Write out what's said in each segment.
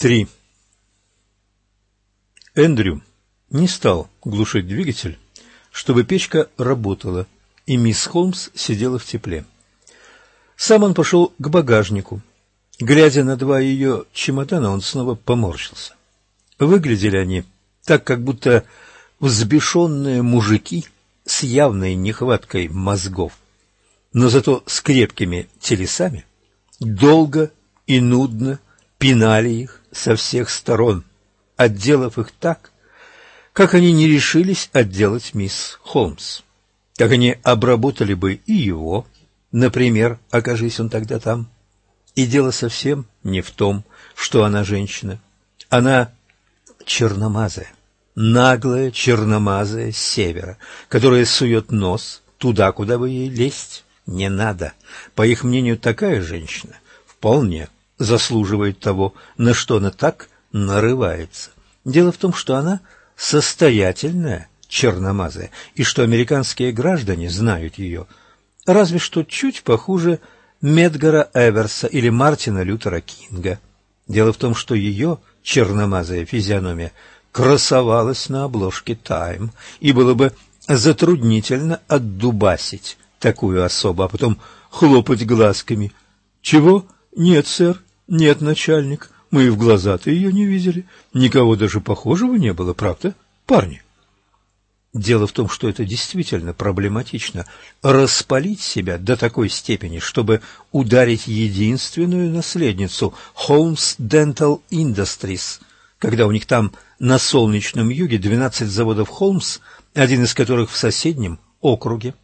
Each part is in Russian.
3. Эндрю не стал глушить двигатель, чтобы печка работала, и мисс Холмс сидела в тепле. Сам он пошел к багажнику. Глядя на два ее чемодана, он снова поморщился. Выглядели они так, как будто взбешенные мужики с явной нехваткой мозгов, но зато с крепкими телесами, долго и нудно пинали их со всех сторон, отделав их так, как они не решились отделать мисс Холмс, как они обработали бы и его, например, окажись он тогда там. И дело совсем не в том, что она женщина. Она черномазая, наглая черномазая с севера, которая сует нос туда, куда бы ей лезть не надо. По их мнению, такая женщина вполне заслуживает того, на что она так нарывается. Дело в том, что она состоятельная черномазая, и что американские граждане знают ее, разве что чуть похуже Медгара Эверса или Мартина Лютера Кинга. Дело в том, что ее черномазая физиономия красовалась на обложке «Тайм», и было бы затруднительно отдубасить такую особу, а потом хлопать глазками. «Чего? Нет, сэр, нет, начальник, мы и в глаза-то ее не видели, никого даже похожего не было, правда, парни?» Дело в том, что это действительно проблематично – распалить себя до такой степени, чтобы ударить единственную наследницу Holmes Dental Industries, когда у них там на солнечном юге 12 заводов Холмс, один из которых в соседнем округе.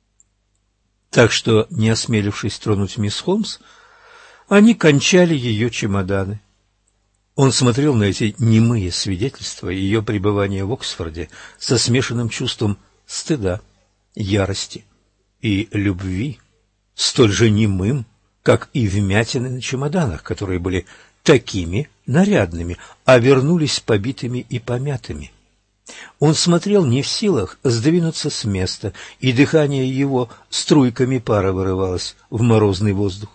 Так что, не осмелившись тронуть мисс Холмс, они кончали ее чемоданы. Он смотрел на эти немые свидетельства ее пребывания в Оксфорде со смешанным чувством стыда, ярости и любви, столь же немым, как и вмятины на чемоданах, которые были такими нарядными, а вернулись побитыми и помятыми. Он смотрел не в силах сдвинуться с места, и дыхание его струйками пара вырывалось в морозный воздух.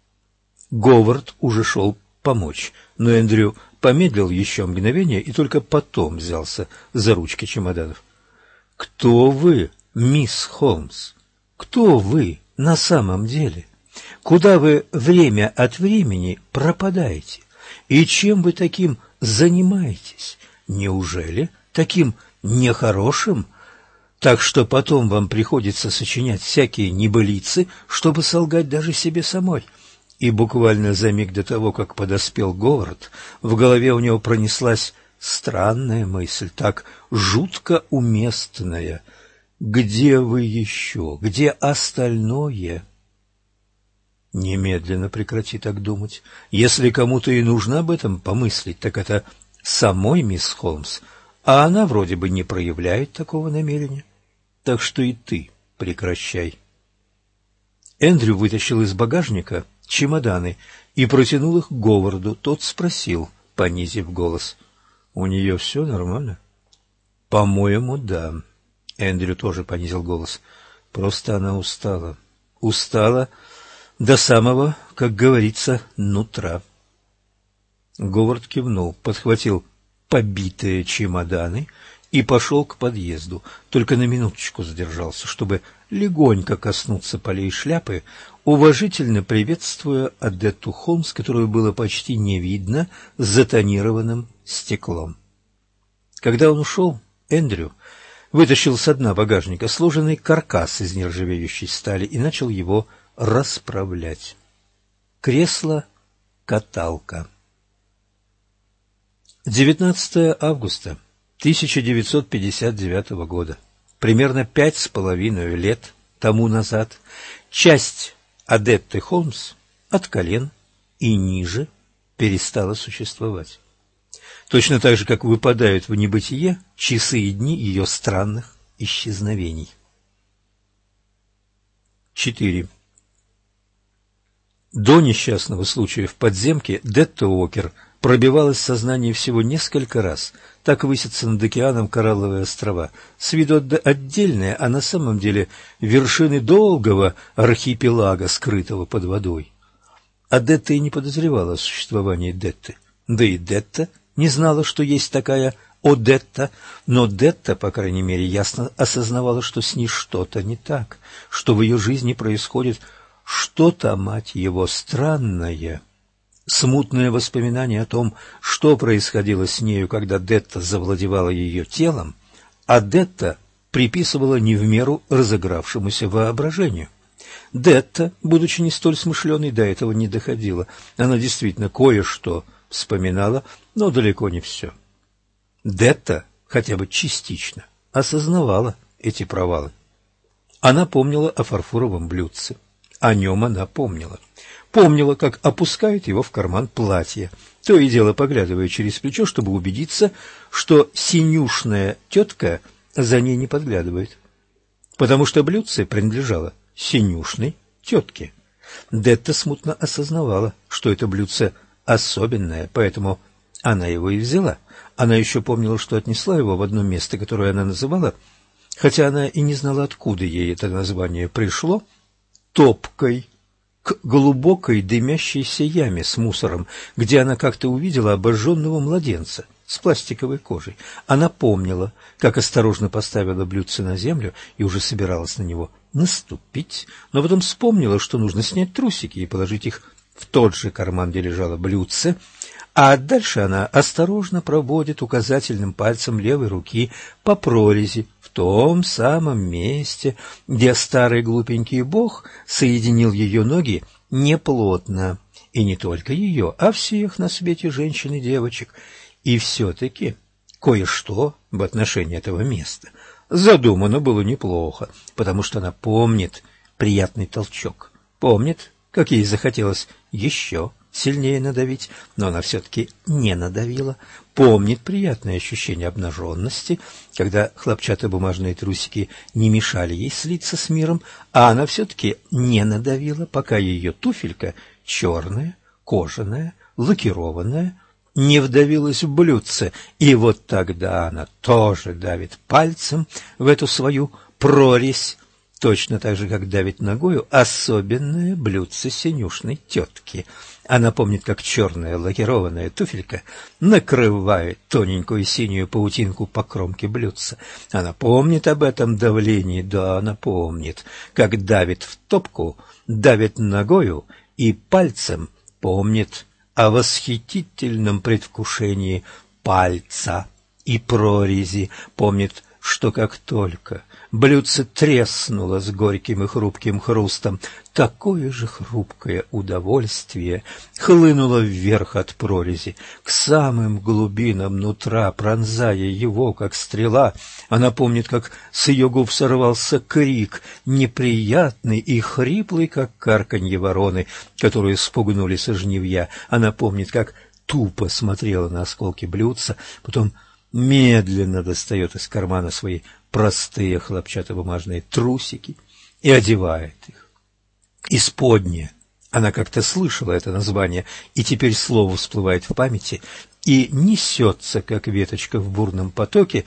Говард уже шел помочь, но Эндрю помедлил еще мгновение и только потом взялся за ручки чемоданов. «Кто вы, мисс Холмс? Кто вы на самом деле? Куда вы время от времени пропадаете? И чем вы таким занимаетесь? Неужели таким нехорошим, так что потом вам приходится сочинять всякие небылицы, чтобы солгать даже себе самой?» И буквально за миг до того, как подоспел Говард, в голове у него пронеслась странная мысль, так жутко уместная. «Где вы еще? Где остальное?» Немедленно прекрати так думать. Если кому-то и нужно об этом помыслить, так это самой мисс Холмс, а она вроде бы не проявляет такого намерения. Так что и ты прекращай. Эндрю вытащил из багажника чемоданы и протянул их Говарду. Тот спросил, понизив голос: «У нее все нормально?» «По-моему, да». Эндрю тоже понизил голос. «Просто она устала. Устала до самого, как говорится, нутра». Говард кивнул, подхватил побитые чемоданы и пошел к подъезду. Только на минуточку задержался, чтобы легонько коснуться полей шляпы, уважительно приветствуя Адетту Холмс, которую было почти не видно за тонированным стеклом. Когда он ушел, Эндрю вытащил со дна багажника сложенный каркас из нержавеющей стали и начал его расправлять. Кресло-каталка. 19 августа 1959 года. Примерно 5,5 лет тому назад часть Адетты Холмс от колен и ниже перестала существовать. Точно так же, как выпадают в небытие часы и дни ее странных исчезновений. 4. До несчастного случая в подземке Детта Уокер пробивалась в сознании всего несколько раз. Так высятся над океаном Коралловые острова. С виду отдельные, а на самом деле вершины долгого архипелага, скрытого под водой. А Детта и не подозревала о существовании Детты. Да и Детта не знала, что есть такая Одетта, но Детта, по крайней мере, ясно осознавала, что с ней что-то не так, что в ее жизни происходит что-то, мать его, странное. Смутные воспоминания о том, что происходило с нею, когда Детта завладевала ее телом, а Детта приписывала не в меру разыгравшемуся воображению. Детта, будучи не столь смышленой, до этого не доходила. Она действительно кое-что вспоминала, но далеко не все. Детта хотя бы частично осознавала эти провалы. Она помнила о фарфоровом блюдце. О нем она помнила. Помнила, как опускает его в карман платья, то и дело поглядывая через плечо, чтобы убедиться, что синюшная тетка за ней не подглядывает. Потому что блюдце принадлежало синюшной тетке. Детта смутно осознавала, что это блюдце особенное, поэтому она его и взяла. Она еще помнила, что отнесла его в одно место, которое она называла, хотя она и не знала, откуда ей это название пришло, топкой, к глубокой дымящейся яме с мусором, где она как-то увидела обожженного младенца с пластиковой кожей. Она помнила, как осторожно поставила блюдце на землю и уже собиралась на него наступить, но потом вспомнила, что нужно снять трусики и положить их в тот же карман, где лежало блюдце, а дальше она осторожно проводит указательным пальцем левой руки по прорези в том самом месте, где старый глупенький бог соединил ее ноги неплотно, и не только ее, а всех на свете женщин и девочек. И все-таки кое-что в отношении этого места задумано было неплохо, потому что она помнит приятный толчок, помнит, как ей захотелось еще сильнее надавить, но она все-таки не надавила, помнит приятное ощущение обнаженности, когда хлопчатобумажные трусики не мешали ей слиться с миром, а она все-таки не надавила, пока ее туфелька, черная, кожаная, лакированная, не вдавилась в блюдце, и вот тогда она тоже давит пальцем в эту свою прорезь, точно так же, как давит ногою особенное блюдце синюшной тетки. Она помнит, как черная лакированная туфелька накрывает тоненькую синюю паутинку по кромке блюдца. Она помнит об этом давлении, да, она помнит, как давит в топку, давит ногою и пальцем, помнит о восхитительном предвкушении пальца и прорези, помнит, что как только блюдце треснуло с горьким и хрупким хрустом, такое же хрупкое удовольствие хлынуло вверх от прорези, к самым глубинам нутра, пронзая его, как стрела. Она помнит, как с ее губ сорвался крик, неприятный и хриплый, как карканье вороны, которую спугнули со жнивья. Она помнит, как тупо смотрела на осколки блюдца, потом медленно достает из кармана свои простые хлопчатобумажные трусики и одевает их. Исподнее. Она как-то слышала это название, и теперь слово всплывает в памяти и несется, как веточка в бурном потоке.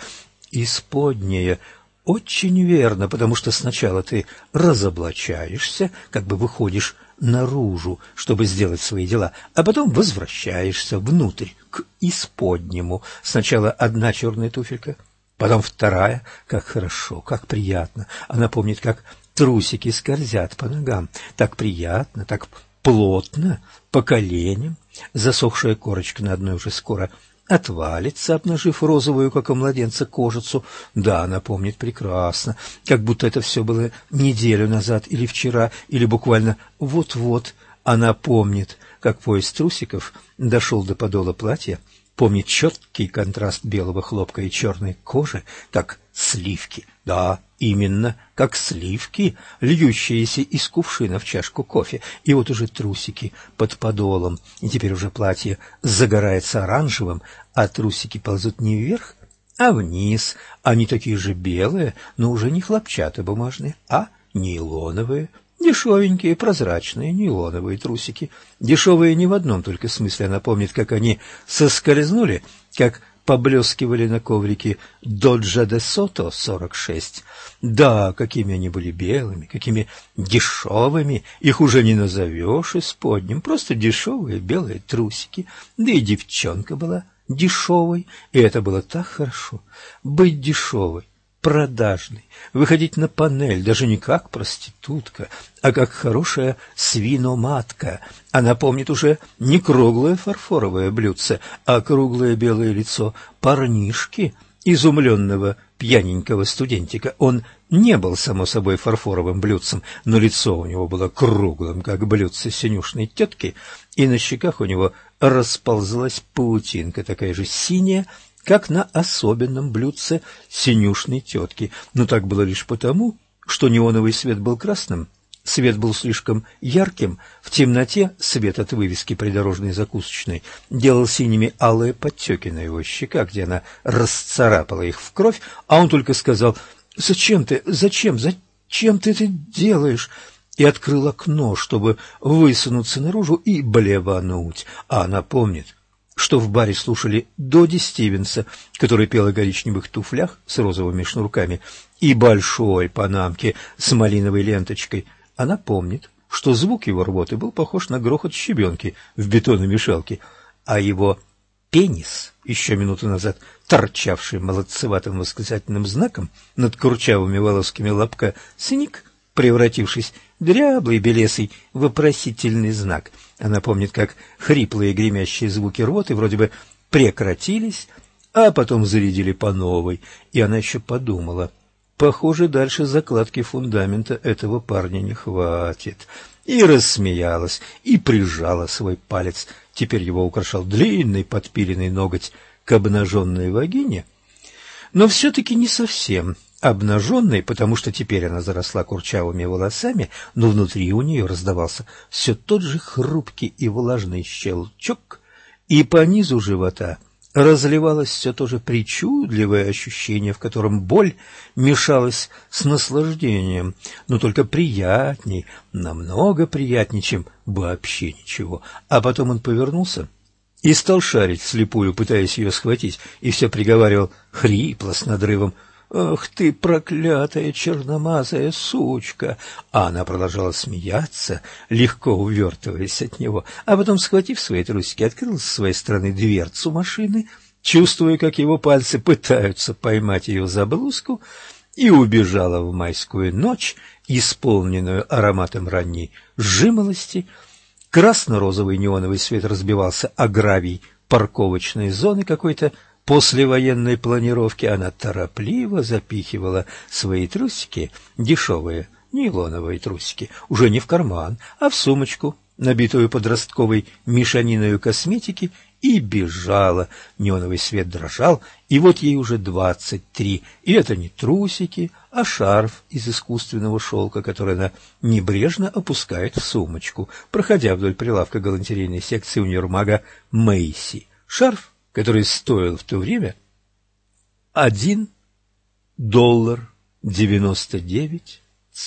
Исподнее. Очень верно, потому что сначала ты разоблачаешься, как бы выходишь наружу, чтобы сделать свои дела, а потом возвращаешься внутрь, к исподнему. Сначала одна черная туфелька, потом вторая. Как хорошо, как приятно. Она помнит, как трусики скользят по ногам. Так приятно, так плотно, по коленям. Засохшая корочка на одной уже скоро отвалится, обнажив розовую, как у младенца, кожицу. Да, она помнит прекрасно, как будто это все было неделю назад или вчера, или буквально вот-вот. Она помнит, как пояс трусиков дошел до подола платья, помнит четкий контраст белого хлопка и черной кожи, как сливки. Да, именно, как сливки, льющиеся из кувшина в чашку кофе. И вот уже трусики под подолом, и теперь уже платье загорается оранжевым, а трусики ползут не вверх, а вниз. Они такие же белые, но уже не хлопчатобумажные, а нейлоновые. Дешевенькие, прозрачные, нейлоновые трусики. Дешевые не в одном только смысле. Она помнит, как они соскользнули, как поблескивали на коврике Доджа де Сото 46. Да, какими они были белыми, какими дешевыми, их уже не назовешь исподним, просто дешевые белые трусики, да и девчонка была дешевой, и это было так хорошо, быть дешевой, продажной, выходить на панель даже не как проститутка, а как хорошая свиноматка. Она помнит уже не круглое фарфоровое блюдце, а круглое белое лицо парнишки, изумленного пьяненького студентика. Он не был, само собой, фарфоровым блюдцем, но лицо у него было круглым, как блюдце синюшной тетки, и на щеках у него расползлась паутинка, такая же синяя, как на особенном блюдце синюшной тетки. Но так было лишь потому, что неоновый свет был красным, свет был слишком ярким, в темноте свет от вывески придорожной закусочной делал синими алые подтеки на его щеках, где она расцарапала их в кровь, а он только сказал: «Зачем ты это делаешь?» и открыл окно, чтобы высунуться наружу и блевануть. А она помнит, что в баре слушали Доди Стивенса, который пел о коричневых туфлях с розовыми шнурками и большой панамке с малиновой ленточкой. Она помнит, что звук его рвоты был похож на грохот щебенки в бетономешалке, а его пенис, еще минуту назад торчавший молодцеватым восклицательным знаком над курчавыми волосками лобка, сник, превратившись в дряблый белесый вопросительный знак. Она помнит, как хриплые гремящие звуки рвоты вроде бы прекратились, а потом зарядили по новой, и она еще подумала: похоже, дальше закладки фундамента этого парня не хватит. И рассмеялась, и прижала свой палец. Теперь его украшал длинный подпиленный ноготь к обнаженной вагине, но все-таки не совсем обнаженной, потому что теперь она заросла курчавыми волосами, но внутри у нее раздавался все тот же хрупкий и влажный щелчок, и по низу живота разливалось все то же причудливое ощущение, в котором боль мешалась с наслаждением, но только приятней, намного приятней, чем вообще ничего. А потом он повернулся и стал шарить вслепую, пытаясь ее схватить, и все приговаривал хрипло с надрывом: «Ах ты, проклятая черномазая сучка!» А она продолжала смеяться, легко увертываясь от него, а потом, схватив свои трусики, открыла со своей стороны дверцу машины, чувствуя, как его пальцы пытаются поймать ее за блузку, и убежала в майскую ночь, исполненную ароматом ранней жимолости. Красно-розовый неоновый свет разбивался о гравий парковочной зоны какой-то послевоенной планировки. Она торопливо запихивала свои трусики, дешевые нейлоновые трусики, уже не в карман, а в сумочку, набитую подростковой мешаниною косметики, и бежала. Неоновый свет дрожал, и вот ей уже 23, и это не трусики, а шарф из искусственного шелка, который она небрежно опускает в сумочку, проходя вдоль прилавка галантерейной секции универмага Мэйси. Шарф, который стоил в то время $1.99.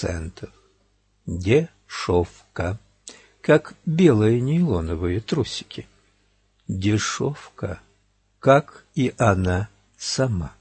Дешевка, как белые нейлоновые трусики. Дешевка, как и она сама.